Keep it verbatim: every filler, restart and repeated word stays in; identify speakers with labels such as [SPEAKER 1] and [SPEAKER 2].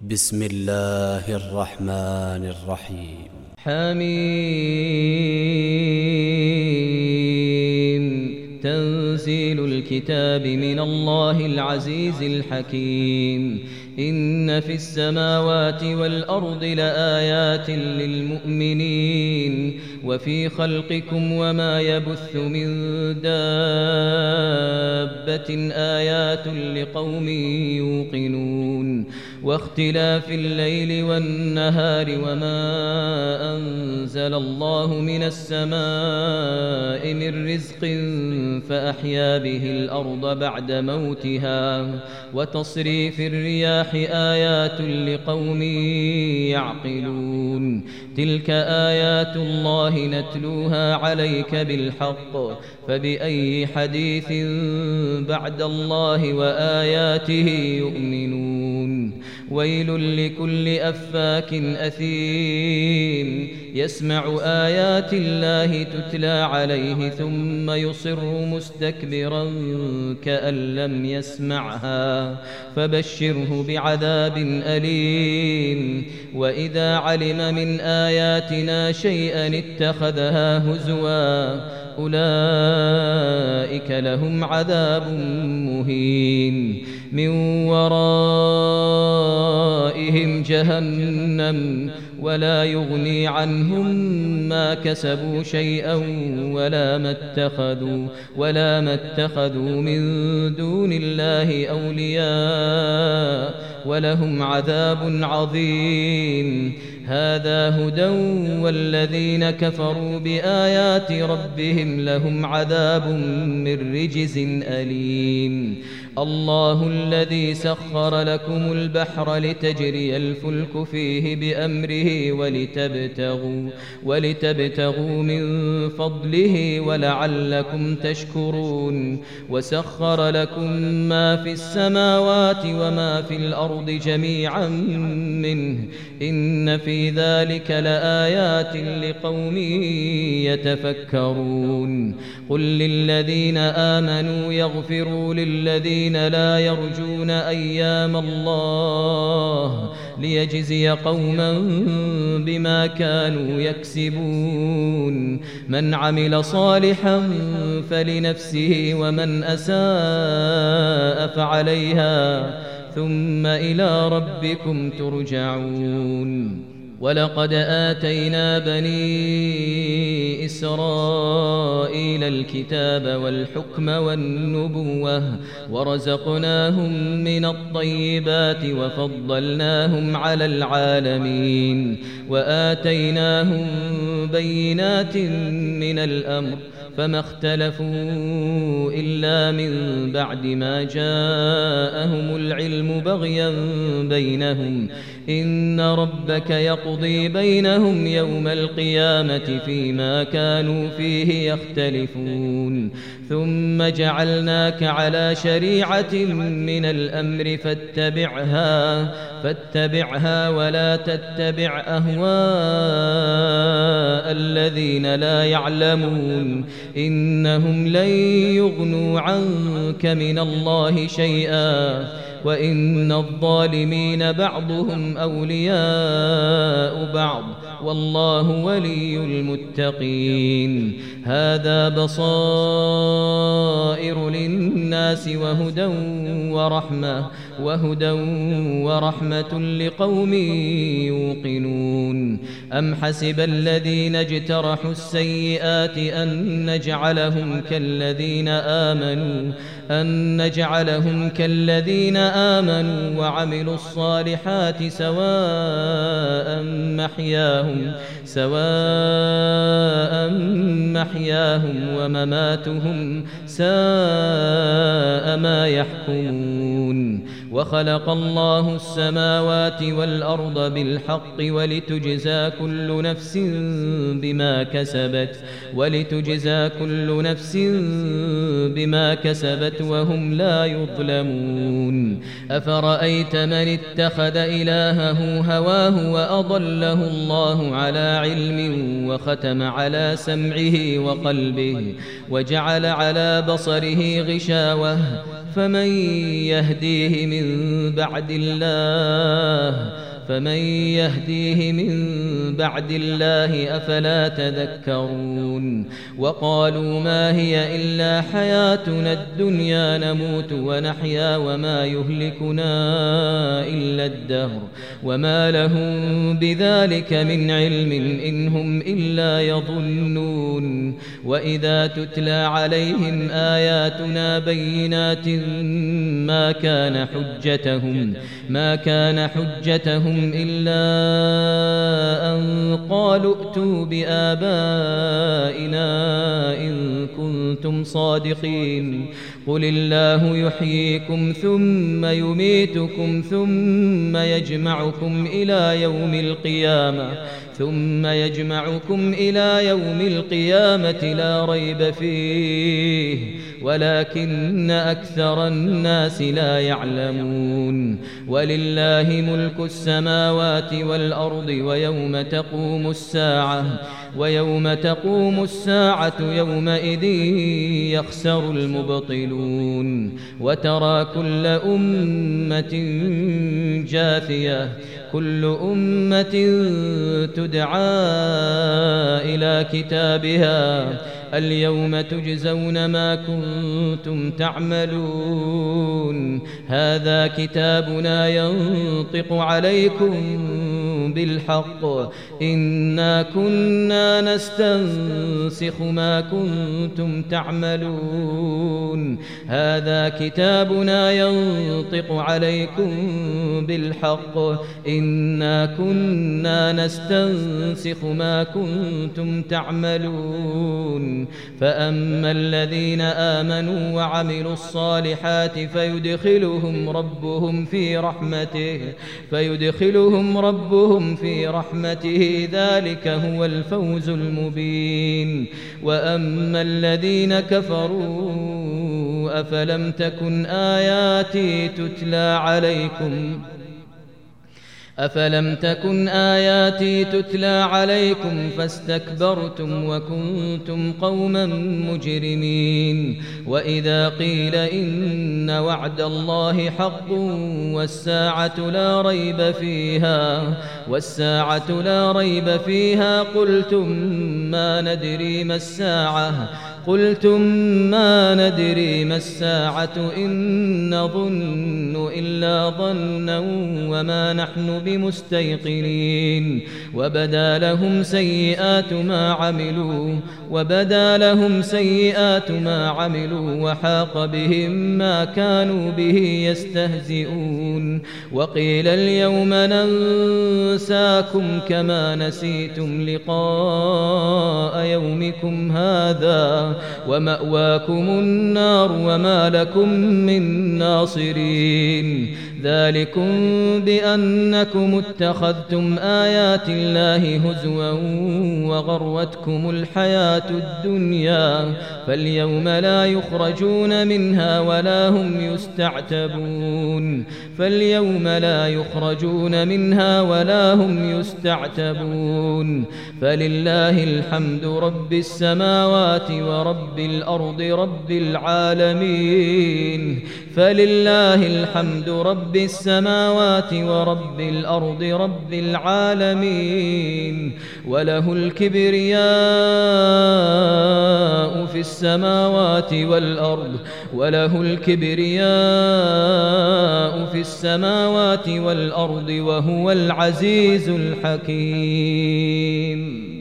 [SPEAKER 1] بسم الله الرحمن الرحيم.
[SPEAKER 2] حميم. تنزيل الكتاب من الله العزيز الحكيم. إن في السماوات والأرض لآيات للمؤمنين وفي خلقكم وما يبث من دابة آيات لقوم يوقنون واختلاف الليل والنهار وما أنزل الله من السماء من رزق فأحيا به الأرض بعد موتها وتصريف الرياح آيات لقوم يعقلون. تلك آيات الله نتلوها عليك بالحق فبأي حديث بعد الله وآياته يؤمنون. ويل لكل أفاك أثيم يسمع آيات الله تتلى عليه ثم يصر مستكبرا كأن لم يسمعها فبشره بعذاب أليم. وإذا علم من آياتنا شيئا اتخذها هزوا أولئك لهم عذاب مهين من ورائهم جهنم ولا يغني عنهم ما كسبوا شيئا ولا ما اتخذوا ولا ما اتخذوا من دون الله أولياء ولهم عذاب عظيم. هذا هدى والذين كفروا بآيات ربهم لهم عذاب من رجز أليم. الله الذي سخر لكم البحر لتجري الفلك فيه بأمره ولتبتغوا, ولتبتغوا من فضله ولعلكم تشكرون. وسخر لكم ما في السماوات وما في الأرض جميعا منه إن في ذلك لآيات لقوم يتفكرون. قل للذين آمنوا يغفروا للذين لا يرجون أيام الله ليجزي قوما بما كانوا يكسبون. من عمل صالحا فلنفسه ومن أساء فعليها ثم إلى ربكم ترجعون. ولقد آتينا بني إسرائيل الكتاب والحكم والنبوة ورزقناهم من الطيبات وفضلناهم على العالمين وآتيناهم بينات من الأمر فما اختلفوا إلا من بعد ما جاءهم العلم بغيا بينهم إن ربك يقضي بينهم يوم القيامة فيما كانوا فيه يختلفون. ثم جعلناك على شريعة من الأمر فاتبعها فاتبعها ولا تتبع أهواء الذين لا يعلمون إنهم لن يغنوا عنك من الله شيئا وإن الظالمين بعضهم أولياء بعض والله ولي المتقين. هذا بصائر للناس وهدى ورحمة وهدى ورحمة لقوم يوقنون. أم حسب الذين اجترحوا السيئات أن نجعلهم كالذين آمنوا أن نجعلهم كالذين آمنوا وعملوا الصالحات سواء محياهم سواء محياهم ومماتهم ساء ما يحكمون. وخلق الله السماوات والأرض بالحق ولتجزى كل نفس بما كسبت ولتجزى كل نفس بما كسبت وهم لا يظلمون. أفرأيت من اتخذ إلهه هواه وأضله الله على علم وختم على سمعه وقلبه وجعل على بصره غشاوة فمن يهديه من من بعد الله فمن يهديه من بعد الله أفلا تذكرون وقالوا ما هي إلا حياتنا الدنيا نموت ونحيا وما يهلكنا إلا الدهر وما لهم بذلك من علم إن هم إلا يظنون وإذا تتلى عليهم آياتنا بينات ما كان حجتهم ما كان حجتهم إلا أن قالوا ائتوا بآبائنا إن كنتم صادقين قل الله يحييكم ثم يميتكم ثم يجمعكم إلى يوم القيامة ثم يجمعكم إلى يوم القيامة لا ريب فيه ولكن أكثر الناس لا يعلمون ولله ملك السماوات والأرض ويوم تقوم الساعة ويوم تقوم الساعة يومئذ يخسر المبطلون وترى كل أمة جاثية كل أمة تدعى إلى كتابها اليوم تجزون ما كنتم تعملون هذا كتابنا ينطق عليكم بالحق إنا كنا نستنسخ ما كنتم تعملون هذا كتابنا ينطق عليكم بالحق إنا كنا نستنسخ ما كنتم تعملون فأما الذين آمنوا وعملوا الصالحات فيدخلهم ربهم في رحمته فيدخلهم ربهم في رحمته ذلك هو الفوز المبين وأما الذين كفروا أفلم تكن آياتي تتلى عليكم أفلم تكن آياتي تتلى عليكم فاستكبرتم وكنتم قوما مجرمين وإذا قيل إن وعد الله حق والساعة لا ريب فيها والساعة لا ريب فيها قلتم ما ندري ما الساعة قلتم ما ندري ما الساعة إن نظن إلا ظنا وما نحن بمستيقنين وبدا لهم سيئات ما عملوا وبدا لهم سيئات ما عملوا وحاق بهم ما كانوا به يستهزئون وقيل اليوم ننساكم كما نسيتم لقاء يومكم هذا ومأواكم النار وما لكم من ناصرين ذلكم بأنكم اتخذتم آيات الله هزوا وغرتكم الحياة الدنيا فاليوم لا يخرجون منها ولا هم يستعتبون فاليوم لا يخرجون منها ولا هم يستعتبون فلله الحمد رب السماوات ورب الأرض رب العالمين فلله الحمد رب السماوات ورب الأرض رب العالمين وله الكبرياء في السماوات والأرض وله الكبرياء في السماوات والأرض وهو العزيز الحكيم.